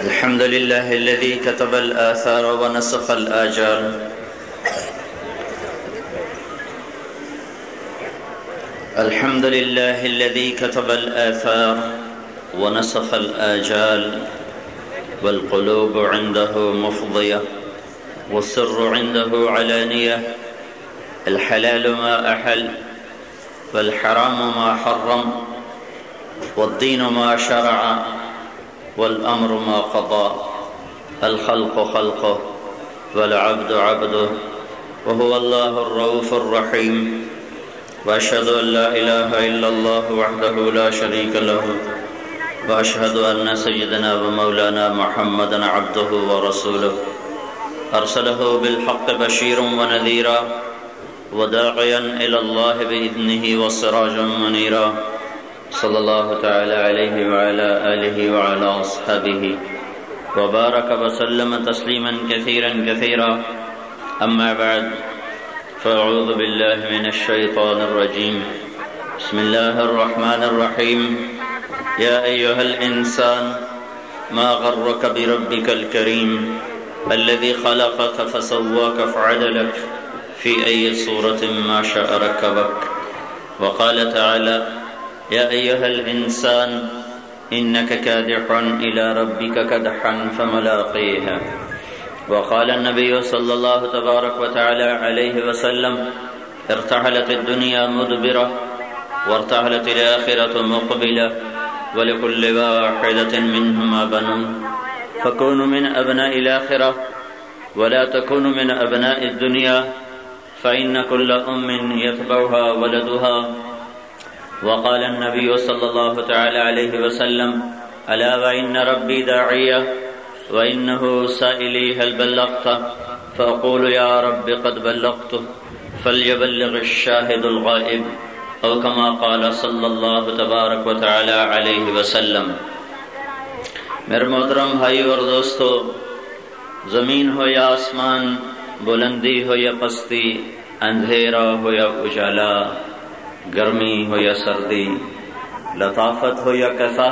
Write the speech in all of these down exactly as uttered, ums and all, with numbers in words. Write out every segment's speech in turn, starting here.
الحمد لله الذي كتب الآثار ونسخ الآجال الحمد لله الذي كتب الآثار ونسخ الآجال والقلوب عنده مفضية والسر عنده علانية الحلال ما أحل والحرام ما حرم والدين ما شرع والأمر ما قضى الخلق خلقه والعبد عبده وهو الله الرؤوف الرحيم وأشهد أن لا إله إلا الله وحده لا شريك له وأشهد أن سيدنا ومولانا محمدا عبده ورسوله أرسله بالحق بشيرا ونذيرا وداعيا إلى الله بإذنه وسراجا منيرا صلى الله تعالى عليه وعلى آله وعلى أصحابه وبارك وسلم تسليما كثيرا كثيرا أما بعد فأعوذ بالله من الشيطان الرجيم بسم الله الرحمن الرحيم يا أيها الإنسان ما غرك بربك الكريم الذي خلقك فسواك فعدلك في أي صورة ما شاء ركبك وقال تعالى يا أيها الإنسان إنك كادح إلى ربك كدحا فملاقيه وقال النبي صلى الله تبارك وتعالى عليه وسلم ارتحلت الدنيا مدبرة وارتحلت الآخرة مقبلة ولكل واحدة منهما بنون فكونوا من أبناء الآخرة ولا تكونوا من أبناء الدنيا فإن كل أم يتبعها ولدها وقال النبي صلى الله تعالى عليه وسلم ألا وإن ربي داعية وإنه سائلي هل بلغت فأقول يا رب قد بلغت فليبلغ الشاهد الغائب أو كما قال صلی اللہ تبارک و تعالی علیہ وسلم۔ میرے محترم بھائی اور دوستو، زمین ہو یا آسمان، بلندی ہو یا پستی، اندھیرا ہو یا اجالا، گرمی ہو یا سردی، لطافت ہو یا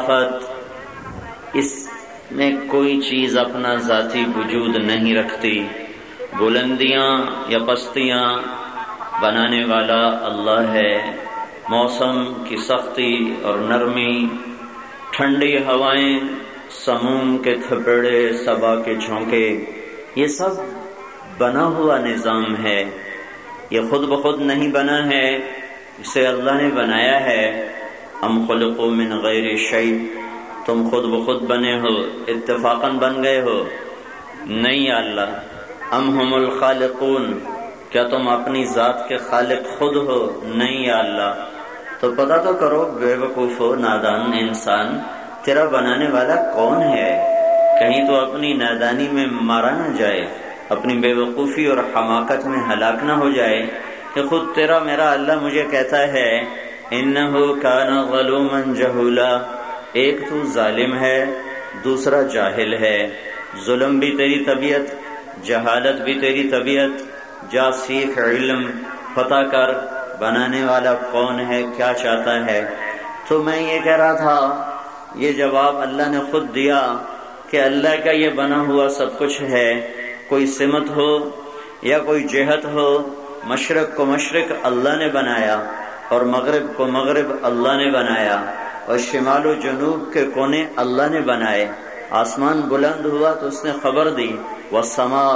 کثافت، اس میں کوئی چیز اپنا ذاتی وجود نہیں رکھتی۔ بلندیاں یا پستیاں بنانے والا اللہ ہے۔ موسم کی سختی اور نرمی، ٹھنڈی ہوائیں، سموم کے تھپڑے، صبا کے جھونکے، یہ سب بنا ہوا نظام ہے۔ یہ خود بخود نہیں بنا ہے، اسے اللہ نے بنایا ہے۔ ام خلقوا من غیر شیء، تم خود بخود بنے ہو، اتفاقاً بن گئے ہو؟ نہیں یا اللہ۔ ام ہم الخالقون، کیا تم اپنی ذات کے خالق خود ہو؟ نہیں یا اللہ۔ تو پتہ تو کرو بے وقوف ہو، نادان انسان، تیرا بنانے والا کون ہے؟ کہیں تو اپنی نادانی میں مارا نہ جائے، اپنی بے وقوفی اور حماقت میں ہلاک نہ ہو جائے کہ خود تیرا میرا اللہ مجھے کہتا ہے انہ کان ظلوما جہولا، ایک تو ظالم ہے، دوسرا جاہل ہے۔ ظلم بھی تیری طبیعت، جہالت بھی تیری طبیعت۔ جا سیکھ، علم پتہ کر، بنانے والا کون ہے، کیا چاہتا ہے۔ تو میں یہ کہہ رہا تھا، یہ جواب اللہ نے خود دیا کہ اللہ کا یہ بنا ہوا سب کچھ ہے۔ کوئی سمت ہو یا کوئی جہت ہو، مشرق کو مشرق اللہ نے بنایا اور مغرب کو مغرب اللہ نے بنایا، اور شمال و جنوب کے کونے اللہ نے بنائے۔ آسمان بلند ہوا تو اس نے خبر دی، والسماء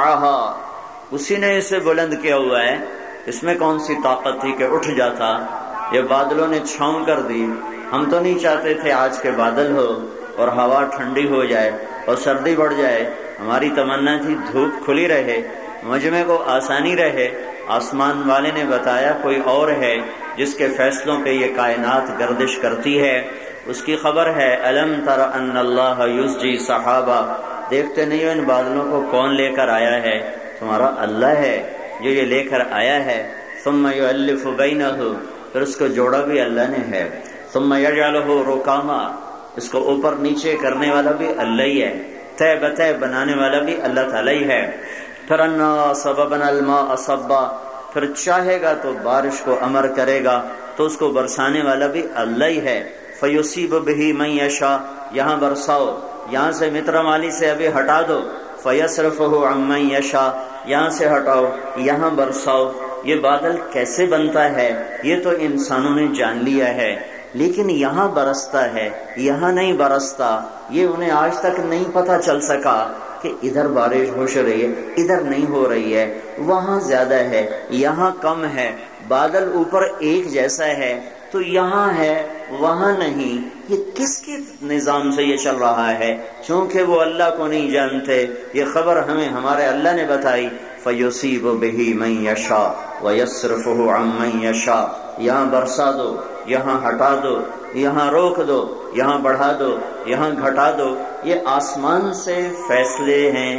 رفعها، اسی نے اسے بلند کیا ہوا ہے۔ اس میں کون سی طاقت تھی کہ اٹھ جاتا؟ یہ بادلوں نے چھاؤں کر دی۔ ہم تو نہیں چاہتے تھے آج کے بادل ہو اور ہوا ٹھنڈی ہو جائے اور سردی بڑھ جائے، ہماری تمنا تھی دھوپ کھلی رہے، مجمع کو آسانی رہے۔ آسمان والے نے بتایا کوئی اور ہے جس کے فیصلوں پہ یہ کائنات گردش کرتی ہے، اس کی خبر ہے۔ الم تر ان اللہ یسجی سحابا، دیکھتے نہیں ہو ان بادلوں کو کون لے کر آیا ہے؟ تمہارا اللہ ہے جو یہ لے کر آیا ہے۔ ثم یؤلف بینہ، پھر اس کو جوڑا بھی اللہ نے ہے۔ ثم یجعلہ رکاما، اس کو اوپر نیچے کرنے والا بھی اللہ ہی ہے، تہ بتہ بنانے والا بھی اللہ تعالی ہی ہے۔ پھر انا صببنا الماء صبا، پھر چاہے گا تو بارش کو امر کرے گا تو اس کو برسانے والا بھی اللہ ہی ہے۔ فیصیب بہ من یشاء، یہاں برساؤ، یہاں سے مترمالی سے ابھی ہٹا دو، فَيَصْرِفُهُ عَمَّن يَشَاءُ، یہاں سے ہٹاؤ یہاں برساؤ۔ یہ بادل کیسے بنتا ہے یہ تو انسانوں نے جان لیا ہے، لیکن یہاں برستا ہے یہاں نہیں برستا، یہ انہیں آج تک نہیں پتہ چل سکا کہ ادھر بارش ہو رہی ہے ادھر نہیں ہو رہی ہے، وہاں زیادہ ہے یہاں کم ہے، بادل اوپر ایک جیسا ہے تو یہاں ہے وہاں نہیں، یہ کس کے نظام سے یہ چل رہا ہے؟ چونکہ وہ اللہ کو نہیں جانتے، یہ خبر ہمیں ہمارے اللہ نے بتائی، فَيُصِيبُ بِهِ مَن يَشَاءُ وَيَصْرِفُهُ عَمَّن يَشَاءُ، یہاں برسا دو یہاں ہٹا دو یہاں روک دو یہاں بڑھا دو یہاں گھٹا دو، یہ آسمان سے فیصلے ہیں۔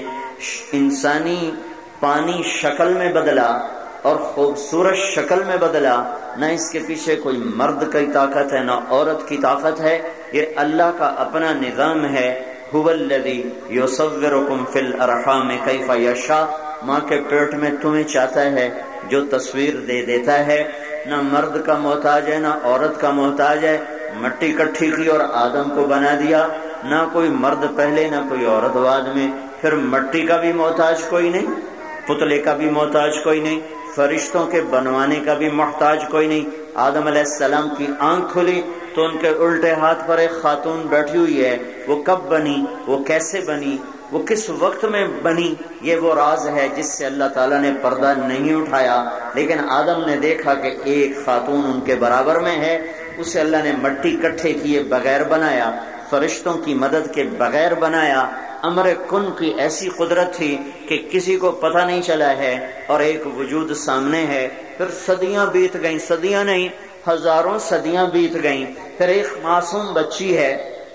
انسانی پانی شکل میں بدلا اور خوبصورت شکل میں بدلا، نہ اس کے پیچھے کوئی مرد کی طاقت ہے نہ عورت کی طاقت ہے، یہ اللہ کا اپنا نظام ہے۔ هو الذی یصورکم فی الارحام کیف یشاء، ماں کے پیٹ میں تمہیں چاہتا ہے جو تصویر دے دیتا ہے، نہ مرد کا محتاج ہے نہ عورت کا محتاج ہے، مٹی کٹھی کی اور آدم کو بنا دیا، نہ کوئی مرد پہلے نہ کوئی عورت بعد میں، پھر مٹی کا بھی محتاج کوئی نہیں، پتلے کا بھی محتاج کوئی نہیں، فرشتوں کے بنوانے کا بھی محتاج کوئی نہیں۔ آدم علیہ السلام کی آنکھ کھلی تو ان کے الٹے ہاتھ پر ایک خاتون بیٹھی ہوئی ہے، وہ کب بنی، وہ کیسے بنی، وہ کس وقت میں بنی، یہ وہ راز ہے جس سے اللہ تعالیٰ نے پردہ نہیں اٹھایا، لیکن آدم نے دیکھا کہ ایک خاتون ان کے برابر میں ہے، اسے اللہ نے مٹی کٹھے کیے بغیر بنایا، فرشتوں کی مدد کے بغیر بنایا، امر کن کی ایسی قدرت تھی کہ کسی کو پتہ نہیں چلا ہے اور ایک وجود سامنے ہے۔ پھر صدیاں بیت گئیں، صدیاں نہیں ہزاروں صدیاں بیت گئیں، پھر ایک معصوم بچی ہے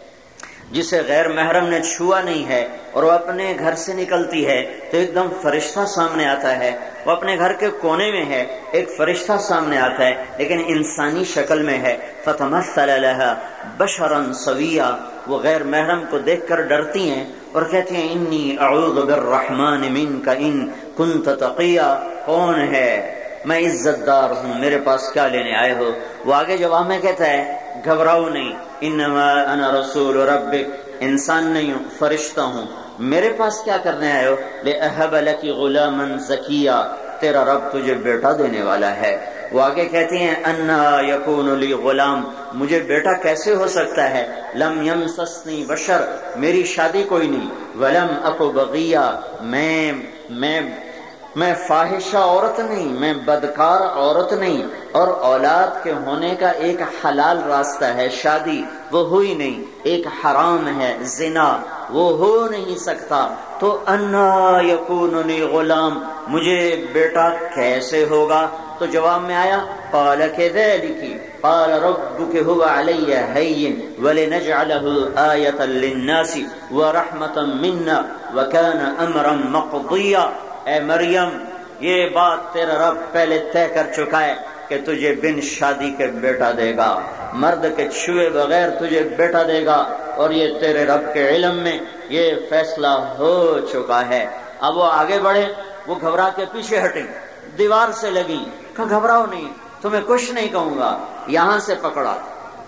جسے غیر محرم نے چھوا نہیں ہے اور وہ اپنے گھر سے نکلتی ہے تو ایک دم فرشتہ سامنے آتا ہے، وہ اپنے گھر کے کونے میں ہے، ایک فرشتہ سامنے آتا ہے لیکن انسانی شکل میں ہے، فتمثل لها بشرا سویا، وہ غیر محرم کو دیکھ کر ڈرتی ہیں اور کہتی ہیں انی اعوذ بالرحمن منک ان کنت تقیا، کون ہے، میں عزت دار ہوں، میرے پاس کیا لینے آئے ہو؟ وہ آگے جواب میں کہتا ہے گھبراؤ نہیں، انما انا رسول ربک، انسان نہیں ہوں فرشتہ ہوں، میرے پاس کیا کرنے آئے ہو؟ لأہب لک غلاما زکیا، تیرا رب تجھے بیٹا دینے والا ہے۔ وہ آگے کہتی ہیں انا یکون لی غلام، مجھے بیٹا کیسے ہو سکتا ہے، لم یمسسنی بشر، میری شادی کوئی نہیں، ولم اکو بغیا، میں میں میں فاحشہ عورت نہیں، میں بدکار عورت نہیں، اور اولاد کے ہونے کا ایک حلال راستہ ہے شادی، وہ ہوئی نہیں، ایک حرام ہے زنا، وہ ہو نہیں سکتا، تو انا یکون لی غلام، مجھے بیٹا کیسے ہوگا؟ تو جواب میں آیا قال كذلك قال ربك هو علي هين ولنجعله آية للناس ورحمة منا وكان امرا مقضيا، اے مریم یہ بات تیرا رب پہلے طے کر چکا ہے کہ تجھے بن شادی کے بیٹا دے گا، مرد کے چھوئے بغیر تجھے بیٹا دے گا، اور یہ تیرے رب کے علم میں یہ فیصلہ ہو چکا ہے۔ اب وہ آگے بڑھے، وہ گھبرا کے پیچھے ہٹیں، دیوار سے لگی، کہا گھبراؤ نہیں، تمہیں کچھ نہیں کہوں گا، یہاں سے پکڑا،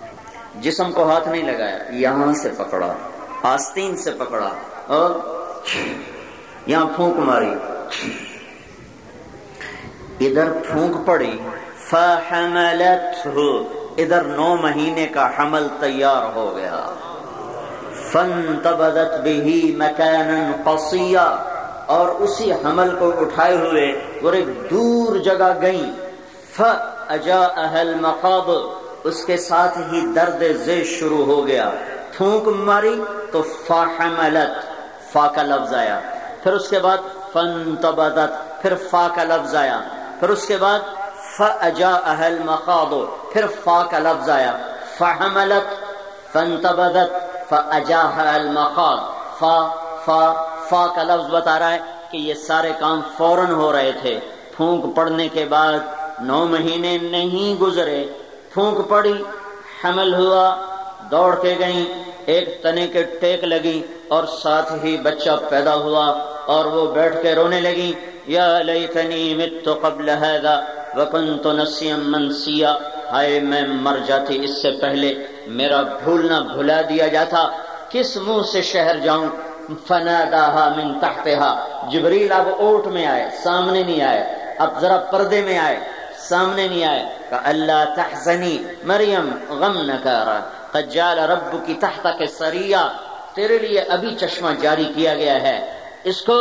جسم کو ہاتھ نہیں لگایا، یہاں سے پکڑا، آستین سے پکڑا اور یہاں پھونک ماری، ادھر پھونک پڑی، فحملته، ادھر نو مہینے کا حمل تیار ہو گیا، فانتبذت به مكانا قصيا، اور اسی حمل کو اٹھائے ہوئے وہ ایک دور جگہ گئیں، فاجاءها المخاض، اس کے ساتھ ہی درد ذیل شروع ہو گیا، پھونک ماری تو فحملت، فا کا لفظ آیا، پھر اس کے بعد فانتبذت، پھر فا کا لفظ آیا، پھر اس کے بعد فاجاءها المخاض، پھر فا کا لفظ آیا، فحملت فانتبذت فاجاءها المخاض، فا فا فا کا لفظ بتا رہا ہے کہ یہ سارے کام فوراً ہو رہے تھے، پھونک پڑنے کے بعد نو مہینے نہیں گزرے، پھونک پڑی، حمل ہوا، دوڑ کے گئیں، ایک تنے کے ٹیک لگی اور ساتھ ہی بچہ پیدا ہوا، اور وہ بیٹھ کے رونے لگی، یا لیتنی مت قبل ھذا وکنت نسیا منسیا، ہائے میں مر جاتی اس سے پہلے، میرا بھولنا بھلا دیا جاتا، کس منہ سے شہر جاؤں؟ فناداہا من تحتہا، جبریل اب اوٹ میں آئے، سامنے نہیں آئے، اب ذرا پردے میں آئے، سامنے نہیں آئے، کہ اللہ تحزنی مریم غم نہ کرا قد جعل ربک تحتک سریا، تیرے لیے ابھی چشمہ جاری کیا گیا ہے، اس کو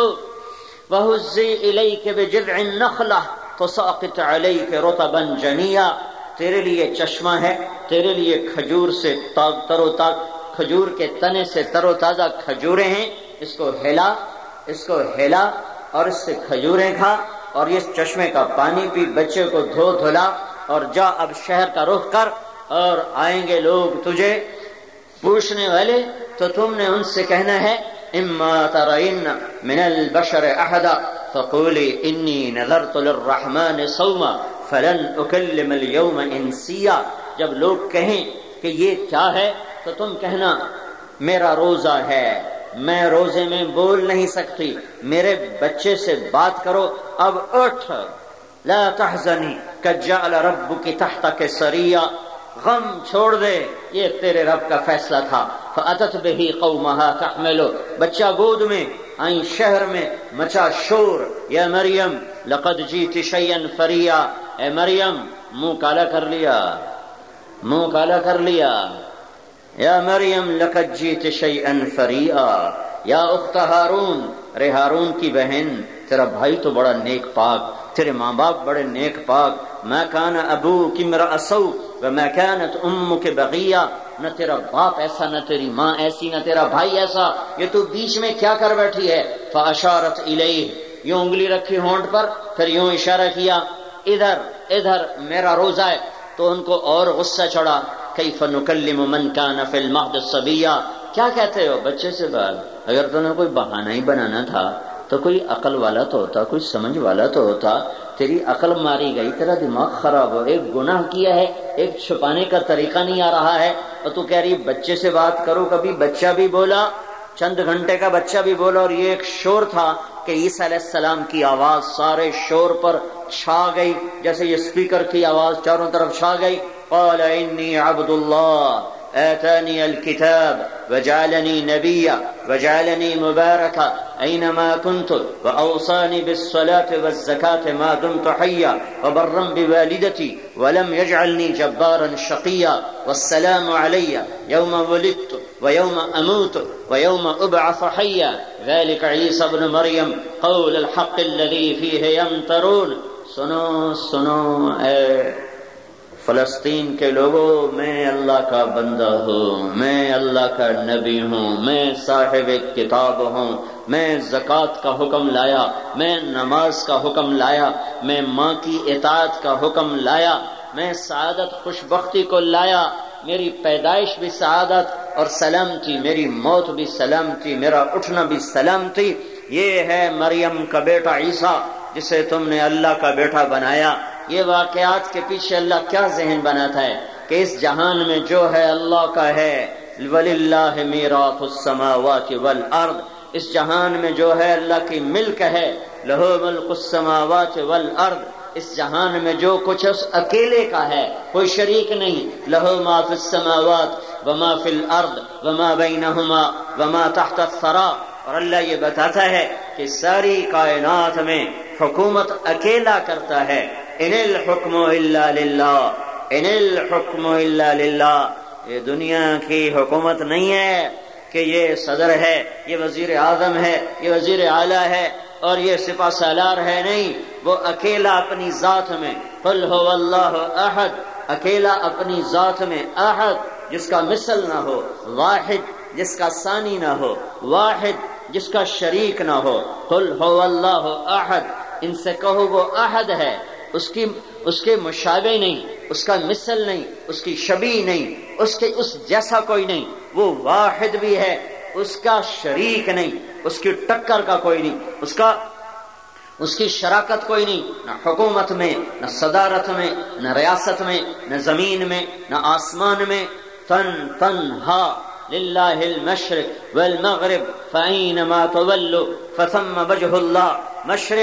وہزی الیک بجذع النخلہ تساقط علیک رطبا جنیا، تیرے لیے چشمہ ہے، تیرے لیے کھجور سے تر و تازہ، کھجور کے تنے سے تر و تازہ کھجوریں ہیں، اس کو ہلا، اس کو ہلا اور اس سے کھجوریں کھا اور اس چشمے کا پانی پی، بچے کو دھو دھلا اور جا اب شہر کا رخ کر، اور آئیں گے لوگ تجھے پوچھنے والے تو تم نے ان سے کہنا ہے اما ترین من البشر احدا فقولی انی نذرت للرحمن صوما فلن اکلم اليوم انسیا، جب لوگ کہیں کہ یہ کیا ہے تو تم کہنا میرا روزہ ہے، میں روزے میں بول نہیں سکتی، میرے بچے سے بات کرو، اب اٹھ، لا تحزنی قد جعل ربک تحتک سریا، غم چھوڑ دے، یہ تیرے رب کا فیصلہ تھا۔ فأتت به قومها تحملو، بچہ گود میں آئیں، شہر میں مچا شور، یا مریم لقد جیت شیئا فریا، اے مریم منہ کالا کر لیا، منہ کالا کر لیا، یا مریم لقد جیت شیئا فریا، یا اخت ہارون، رے ہارون کی بہن، تیرا بھائی تو بڑا نیک پاک، تیرے ماں باپ بڑے نیک پاک، ما کان ابوک امرأ سوء وما کانت امک بغیہ، نہ تیرا باپ ایسا، نہ تیری ماں ایسی، نہ تیرا بھائی ایسا، یہ تو بیچ میں کیا کر بیٹھی ہے؟ فاشارت الیہ، یوں انگلی رکھی ہونٹ پر، پھر یوں اشارہ کیا، ادھر ادھر میرا روزہ ہے، تو ان کو اور غصہ چڑھا، کیف نکلم من کان فی المہد صبیا، کیا کہتے ہو بچے سے بات؟ اگر تمہیں کوئی بہانہ ہی بنانا تھا تو کوئی عقل والا تو ہوتا، کوئی سمجھ والا تو ہوتا، تیری عقل ماری گئی، تیرا دماغ خراب ہو، ایک گناہ کیا ہے، ایک چھپانے کا طریقہ نہیں آ رہا ہے، اور تو کہہ رہی بچے سے بات کرو، کبھی بچہ بھی بولا، چند گھنٹے کا بچہ بھی بولا، اور یہ ایک شور تھا کہ عیسیٰ علیہ السلام کی آواز سارے شور پر چھا گئی، جیسے یہ سپیکر کی آواز چاروں طرف چھا گئی، قال انی عبد اللہ آتانی الكتاب وجعلنی نبیا وجعلنی مبارکا اینما کنت واوصانی بالصلاة والزکاة ما دمت حیا وبرا بوالدتی ولم یجعلنی جبارا شقیا والسلام علی یوم ولدت ویوم اموت ویوم ابعث حیا ذلك عیسی بن مریم قول الحق الذی فیہ یمترون۔ سنو سنو اے فلسطین کے لوگوں، میں اللہ کا بندہ ہوں، میں اللہ کا نبی ہوں، میں صاحب کتاب ہوں، میں زکوٰۃ کا حکم لایا، میں نماز کا حکم لایا، میں ماں کی اطاعت کا حکم لایا، میں سعادت خوش بختی کو لایا، میری پیدائش بھی سعادت اور سلامتی، میری موت بھی سلامتی، میرا اٹھنا بھی سلامتی۔ یہ ہے مریم کا بیٹا عیسیٰ جسے تم نے اللہ کا بیٹا بنایا۔ یہ واقعات کے پیچھے اللہ کیا ذہن بناتا ہے کہ اس جہان میں جو ہے اللہ کا ہے، وَلِلَّهِ مِيرَاثُ السَّمَاوَاتِ وَالْأَرْضِ، اس جہان میں جو ہے اللہ کی ملک ہے، لَهُ مُلْكُ السَّمَاوَاتِ وَالْأَرْضِ، اس جہان میں جو کچھ اس اکیلے کا ہے، کوئی شریک نہیں، لَهُ مَا فِي السَّمَاوَاتِ وَمَا فِي الْأَرْضِ وَمَا بَيْنَهُمَا وَمَا تَحْتَ الثَّرَى، اور اللہ یہ بتاتا ہے کہ ساری کائنات میں حکومت اکیلا کرتا ہے، ان الحکم الا للہ، ان الحکم الا للہ، یہ دنیا کی حکومت نہیں ہے کہ یہ صدر ہے، یہ وزیر اعظم ہے، یہ وزیر اعلیٰ ہے اور یہ سپہ سالار ہے، نہیں، وہ اکیلا اپنی ذات میں، قل هو اللہ احد، اکیلا اپنی ذات میں، احد جس کا مثل نہ ہو، واحد جس کا ثانی نہ ہو، واحد جس کا شریک نہ ہو، قل هو اللہ احد، ان سے کہو وہ احد ہے، اس کی اس کے مشابہ نہیں، اس کا مثل نہیں، اس کی شبیہ نہیں، اس کے اس جیسا کوئی نہیں، وہ واحد بھی ہے، اس کا شریک نہیں، اس کی ٹکر کا کوئی نہیں، اس کا اس کی شراکت کوئی نہیں، نہ حکومت میں، نہ صدارت میں، نہ ریاست میں، نہ زمین میں، نہ آسمان میں، تن تنہا للہ المشرق والمغرب فأینما تولوا فثم وجہ اللہ، مشرق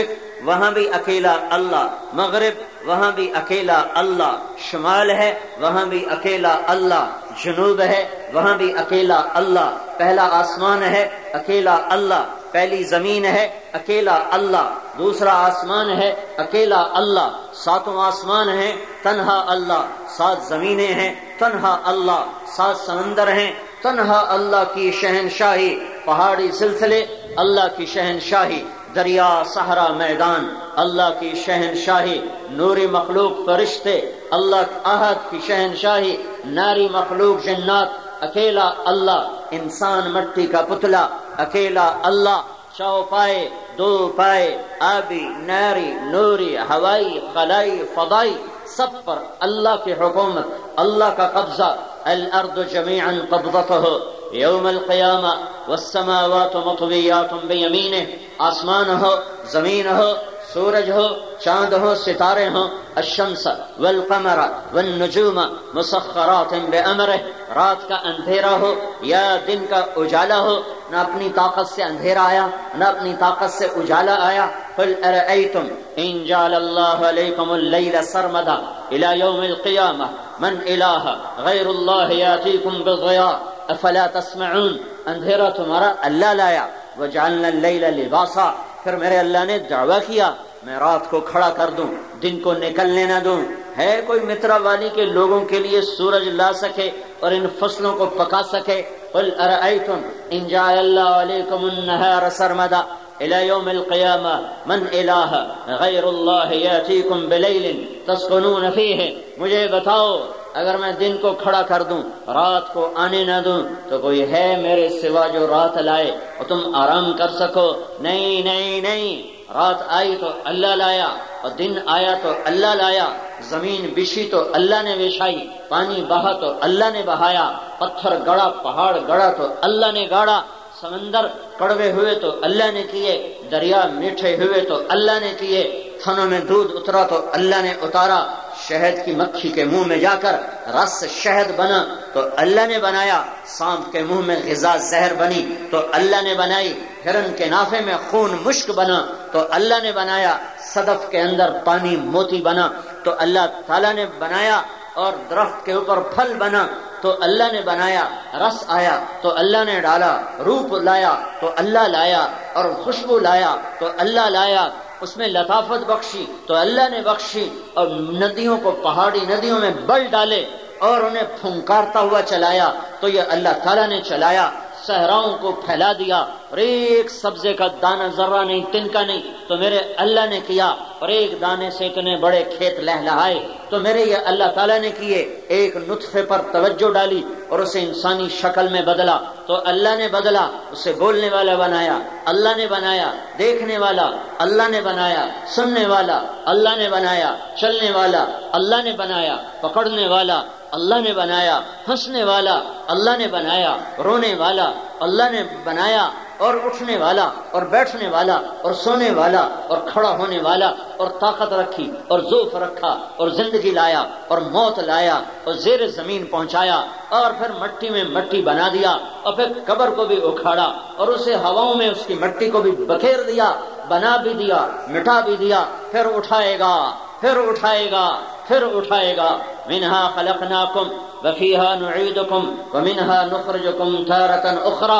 وہاں بھی اکیلا اللہ، مغرب وہاں بھی اکیلا اللہ، شمال ہے وہاں بھی اکیلا اللہ، جنوب ہے وہاں بھی اکیلا اللہ، پہلا آسمان ہے اکیلا اللہ، پہلی زمین ہے اکیلا اللہ، دوسرا آسمان ہے اکیلا اللہ، ساتوں آسمان ہیں تنہا اللہ، سات زمینیں ہیں تنہا اللہ، سات سمندر ہیں تنہا اللہ کی شہنشاہی، پہاڑی سلسلے اللہ کی شہنشاہی، دریا صحرا میدان اللہ کی شہنشاہی، نوری مخلوق فرشتے اللہ احد کی شہنشاہی، ناری مخلوق جنات اکیلا اللہ، انسان مٹی کا پتلا اکیلا اللہ، چو پائے دو پائے آبی ناری نوری ہوائی خلائی فضائی سب پر اللہ کی حکومت، اللہ کا قبضہ، الارض جميعا قبضته یوم القیامہ والسماوات مطویات بیمینہ، آسمان ہو زمین ہو سورج ہو چاند ہو ستارے ہوں، الشمس والقمر والنجوم مسخرات بامرہ، رات کا اندھیرا ہو یا دن کا اجالا ہو، نہ اپنی طاقت سے اندھیرا آیا نہ اپنی طاقت سے اجالا آیا، قل ارأیتم ان جعل اللہ علیکم اللیل سرمدا الى یوم القیامہ من الہ غیر اللہ یاتیکم بالضیاء افلا تسمعون، اندھیرا تمہارا اللہ لایا، وجعلنا اللیل لباسا، پھر میرے اللہ نے دعویٰ کیا میں رات کو کھڑا کر دوں دن کو نکلنے نہ دوں، ہے کوئی مترا والی کے لوگوں کے لیے سورج لا سکے اور ان فصلوں کو پکا سکے؟ قل ارأیتم ان جعل اللہ علیکم النہار سرمدا الى یوم القیامہ من الہ غیر اللہ یاتیکم بلیل تسکنون فیہ، مجھے بتاؤ اگر میں دن کو کھڑا کر دوں رات کو آنے نہ دوں تو کوئی ہے میرے سوا جو رات لائے اور تم آرام کر سکو؟ نہیں نہیں نہیں، رات آئی تو اللہ لایا اور دن آیا تو اللہ لایا، زمین بچھی تو اللہ نے بچھائی، پانی بہا تو اللہ نے بہایا، پتھر گڑا پہاڑ گڑا تو اللہ نے گاڑا، سمندر کڑوے ہوئے تو اللہ نے کیے، دریا میٹھے ہوئے تو اللہ نے کیے، تھنوں میں دودھ اترا تو اللہ نے اتارا، شہد کی مکھی کے منہ میں جا کر رس شہد بنا تو اللہ نے بنایا، سانپ کے منہ میں غذا زہر بنی تو اللہ نے بنائی، ہرن کے نافے میں خون مشک بنا تو اللہ نے بنایا، صدف کے اندر پانی موتی بنا تو اللہ تعالیٰ نے بنایا، اور درخت کے اوپر پھل بنا تو اللہ نے بنایا، رس آیا تو اللہ نے ڈالا، روپ لایا تو اللہ لایا، اور خوشبو لایا تو اللہ لایا، اس میں لطافت بخشی تو اللہ نے بخشی، اور ندیوں کو پہاڑی ندیوں میں بل ڈالے اور انہیں پھنکارتا ہوا چلایا تو یہ اللہ تعالیٰ نے چلایا، صحراؤں کو پھیلا دیا اور ایک سبزے کا دانہ ذرہ نہیں تنکا نہیں تو میرے اللہ نے کیا، اور ایک دانے سے اتنے بڑے کھیت لہلہائے تو میرے یہ اللہ تعالیٰ نے کیے، ایک نطفے پر توجہ ڈالی اور اسے انسانی شکل میں بدلا تو اللہ نے بدلا، اسے بولنے والا بنایا اللہ نے بنایا، دیکھنے والا اللہ نے بنایا، سننے والا اللہ نے بنایا، چلنے والا اللہ نے بنایا، پکڑنے والا اللہ نے بنایا، ہنسنے والا اللہ نے بنایا، رونے والا اللہ نے بنایا، اور اٹھنے والا اور بیٹھنے والا اور سونے والا اور کھڑا ہونے والا، اور طاقت رکھی اور ذوف رکھا اور زندگی لایا اور موت لایا اور زیر زمین پہنچایا، اور پھر مٹی میں مٹی بنا دیا، اور پھر قبر کو بھی اکھاڑا اور اسے ہواؤں میں اس کی مٹی کو بھی بکھیر دیا، بنا بھی دیا مٹا بھی دیا، پھر اٹھائے گا پھر اٹھائے گا پھر اٹھائے گا، منہا خلقناکم وفیہا نعیدکم ومنہا نخرجکم تارۃ اخری،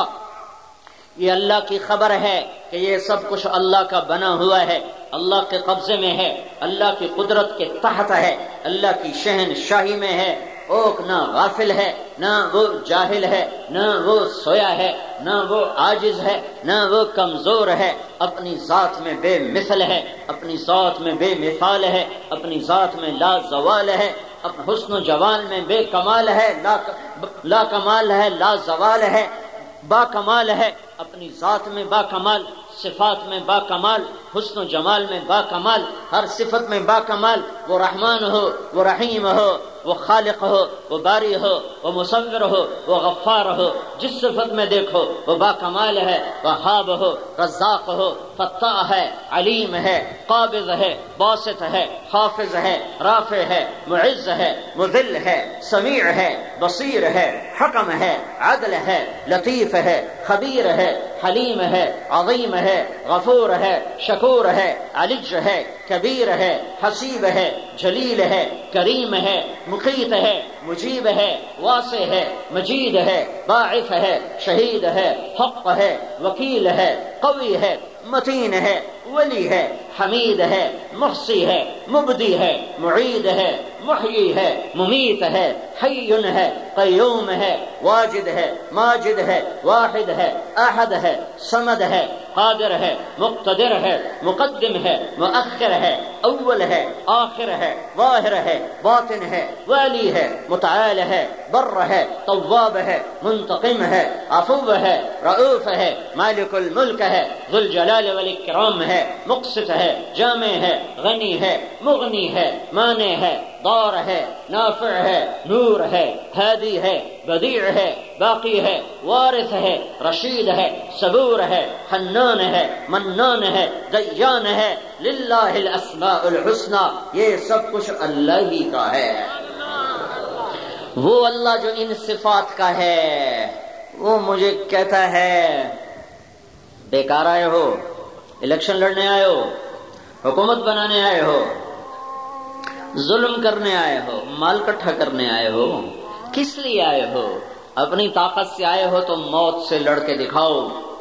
یہ اللہ کی خبر ہے کہ یہ سب کچھ اللہ کا بنا ہوا ہے، اللہ کے قبضے میں ہے، اللہ کی قدرت کے تحت ہے، اللہ کی شہنشاہی میں ہے، اوک نہ غافل ہے نہ وہ جاہل ہے نہ وہ سویا ہے نہ وہ عاجز ہے نہ وہ کمزور ہے، اپنی ذات میں بے مثل ہے، اپنی ذات میں بے مثال ہے، اپنی ذات میں لا زوال ہے، اپنے حسن و جمال میں بے کمال ہے، لا لا کمال ہے لا زوال ہے، با کمال ہے، اپنی ذات میں با کمال، صفات میں با کمال، حسن و جمال میں با کمال، ہر صفت میں با کمال، وہ رحمان ہو وہ رحیم ہو، وہ خالق ہو وہ باری ہو وہ مصور ہو وہ غفار ہو، جس صفت میں دیکھو وہ با کمال ہے، وہاب ہو رزاق ہو فتاح ہے علیم ہے قابض ہے باسط ہے حافظ ہے رافع ہے معز ہے مذل ہے سمیع ہے بصیر ہے حکم ہے عدل ہے لطیف ہے خبیر ہے حلیم ہے عظیم ہے، غفور ہے، شکور ہے، علیج ہے، کبیر ہے، حسیب ہے، جلیل ہے، کریم ہے، مقیت ہے، مجیب ہے، واسع ہے، مجید ہے، باعث ہے، شہید ہے، حق ہے، وکیل ہے، قوی ہے، متین ہے، ولی ہے، حمید ہے، محصی ہے، مبدی ہے، معید ہے، محیی ہے، ممیت ہے، حی ہے، قیوم ہے، واجد ہے، ماجد ہے، واحد ہے، احد ہے، صمد ہے، قادر ہے، مقتدر ہے، مقدم ہے، مؤخر ہے، اول ہے، آخر ہے، ظاہر ہے، باطن ہے، والی ہے، متعال ہے، بر ہے، تواب ہے، منتقم ہے، عفو ہے، رؤوف ہے، مالک الملک ہے، ذو الجلال والاکرام ہے، مقسط ہے، جامع ہے، غنی ہے، مغنی ہے، مانع ہے، ضار ہے، نافع ہے، نور ہے، ہادی ہے، بدیع ہے، باقی ہے، وارث ہے، رشید ہے، صبور ہے، حنان ہے، منان ہے، دیان ہے، للہ الاسماء الحسنی، یہ سب کچھ اللہ ہی کا ہے۔ وہ اللہ جو ان صفات کا ہے، وہ مجھے کہتا ہے بیکار آئے ہو، الیکشن لڑنے آئے ہو، حکومت بنانے آئے ہو، ظلم کرنے آئے ہو، مال اکٹھا کرنے آئے ہو، کس لیے آئے ہو؟ اپنی طاقت سے آئے ہو تو موت سے لڑ کے دکھاؤ،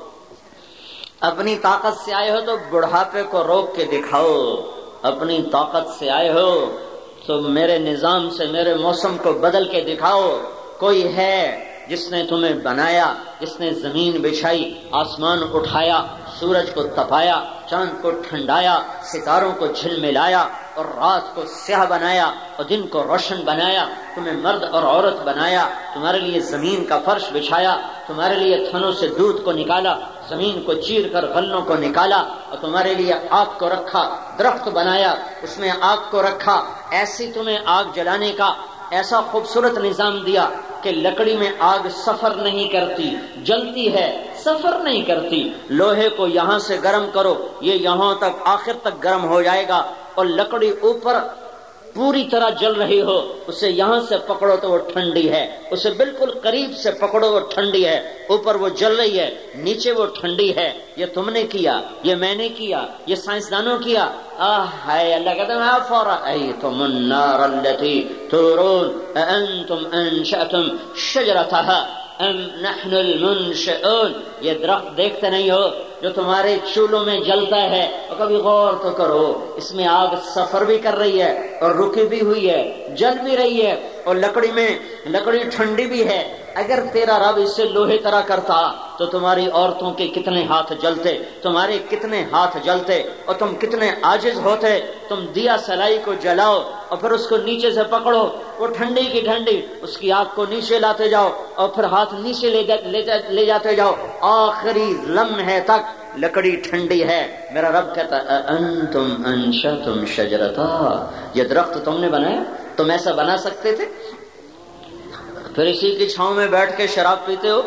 اپنی طاقت سے آئے ہو تو بڑھاپے کو روک کے دکھاؤ، اپنی طاقت سے آئے ہو تو میرے نظام سے میرے موسم کو بدل کے دکھاؤ۔ کوئی ہے جس نے تمہیں بنایا، جس نے زمین بچھائی، آسمان اٹھایا، سورج کو تپایا، چاند کو ٹھنڈایا، ستاروں کو جھلملایا اور رات کو سیاہ بنایا اور دن کو روشن بنایا، تمہیں مرد اور عورت بنایا، تمہارے لیے زمین کا فرش بچھایا، تمہارے لیے تھنوں سے دودھ کو نکالا، زمین کو چیر کر غلوں کو نکالا اور تمہارے لیے آگ کو رکھا، درخت بنایا، اس میں آگ کو رکھا، ایسی تمہیں آگ جلانے کا ایسا خوبصورت نظام دیا کہ لکڑی میں آگ سفر نہیں کرتی، جلتی ہے، سفر نہیں کرتی۔ لوہے کو یہاں سے گرم کرو، یہ یہاں تک آخر تک گرم ہو جائے گا، اور لکڑی اوپر پوری طرح جل رہی ہو، اسے یہاں سے پکڑو تو وہ ٹھنڈی ہے، اسے بالکل قریب سے پکڑو وہ ٹھنڈی ہے، اوپر وہ جل رہی ہے، نیچے وہ ٹھنڈی ہے۔ یہ تم نے کیا، یہ میں نے کیا، یہ سائنسدانوں کیا۔ آہ ہے اللہ کہتا ہے افرأیتم النار التی تورون اانتم انشأتم شجرتها ام نحن المنشئون۔ یہ درخت دیکھتے نہیں ہو جو تمہارے چولہوں میں جلتا ہے، اور کبھی غور تو کرو، اس میں آگ سفر بھی کر رہی ہے اور رکی بھی ہوئی ہے، جل بھی رہی ہے، اور لکڑی میں لکڑی ٹھنڈی بھی ہے۔ اگر تیرا رب اسے لوہے طرح کرتا تو تمہاری عورتوں کے کتنے ہاتھ جلتے، تمہارے کتنے ہاتھ جلتے، اور تم کتنے عاجز ہوتے۔ تم دیا سلائی کو جلاؤ اور پھر اس کو نیچے سے پکڑو، وہ ٹھنڈی کی ٹھنڈی، اس کی آگ کو نیچے لاتے جاؤ اور پھر ہاتھ نیچے لے جا, لے, جا, لے جاتے جاؤ، آخری لمحے تک لکڑی ٹھنڈی ہے۔ میرا رب کہتا ہے انتم انشأتم شجرتا، یہ درخت تم نے بنایا؟ تم ایسا بنا سکتے تھے؟ پھر اسی کی چھاؤں میں بیٹھ کے شراب پیتے ہو،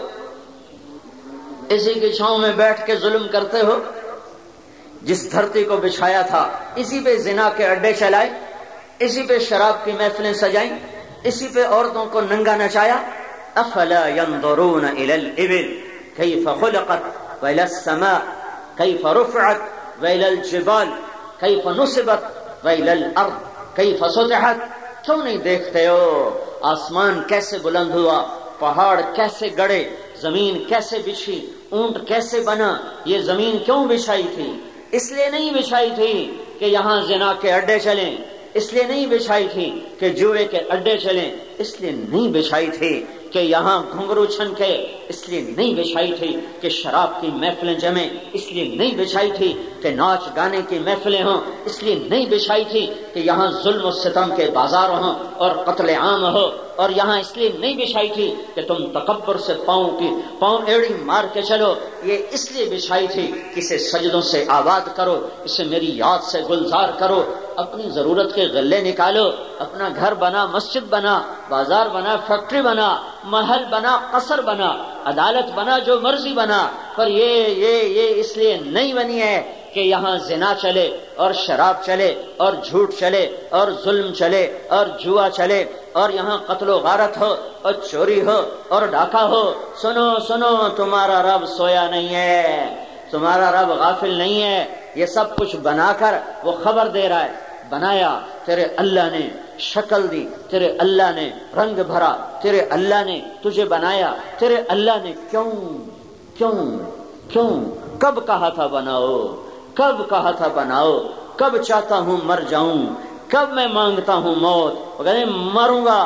اسی کی چھاؤں میں بیٹھ کے ظلم کرتے ہو۔ جس دھرتی کو بچھایا تھا اسی پہ زنا کے اڈے چلائے، اسی پہ شراب کی محفلیں سجائیں، اسی پہ عورتوں کو ننگا نچایا۔ افلا ينظرون الى الابل كيف خلقت والى السماء كيف رفعت والى الجبال كيف نصبت والى الارض كيف سطحت۔ کیوں نہیں دیکھتے ہو آسمان کیسے بلند ہوا، پہاڑ کیسے گڑے، زمین کیسے بچھی، اونٹ کیسے بنا؟ یہ زمین کیوں بچھائی تھی؟ اس لیے نہیں بچھائی تھی کہ یہاں زنا کے اڈے چلیں، اس لیے نہیں بچھائی تھی کہ جوئے کے اڈے چلیں، اس لیے نہیں بچھائی تھی کہ یہاں گھنگرو چھنکے، اس لیے نہیں بچھائی تھی کہ شراب کی محفلیں جمیں، اس لیے نہیں بچھائی تھی کہ ناچ گانے کی محفلیں ہوں، اس لیے نہیں بچھائی تھی کہ یہاں ظلم و ستم کے بازار ہوں اور قتل عام ہو، اور یہاں اس لیے نہیں بچھائی تھی کہ تم تکبر سے پاؤں کی پاؤں ایڑی مار کے چلو۔ یہ اس لیے بچھائی تھی کہ اسے سجدوں سے آباد کرو، اسے میری یاد سے گلزار کرو، اپنی ضرورت کے غلے نکالو، اپنا گھر بنا، مسجد بنا، بازار بنا، فیکٹری بنا، محل بنا، قصر بنا، عدالت بنا، جو مرضی بنا، پر یہ یہ یہ اس لیے نہیں بنی ہے کہ یہاں زنا چلے اور شراب چلے اور جھوٹ چلے اور ظلم چلے اور جوا چلے اور یہاں قتل و غارت ہو اور چوری ہو اور ڈاکہ ہو۔ سنو سنو، تمہارا رب سویا نہیں ہے، تمہارا رب غافل نہیں ہے، یہ سب کچھ بنا کر وہ خبر دے رہا ہے، بنایا تیرے اللہ نے، شکل دی تیرے اللہ نے، رنگ بھرا تیرے اللہ نے، تجھے بنایا تیرے اللہ نے، کیوں کیوں کیوں کب کہا تھا بناؤ، کب کہا تھا بناؤ، کب چاہتا ہوں مر جاؤں، کب میں مانگتا ہوں موت، وہ کہتے مروں گا،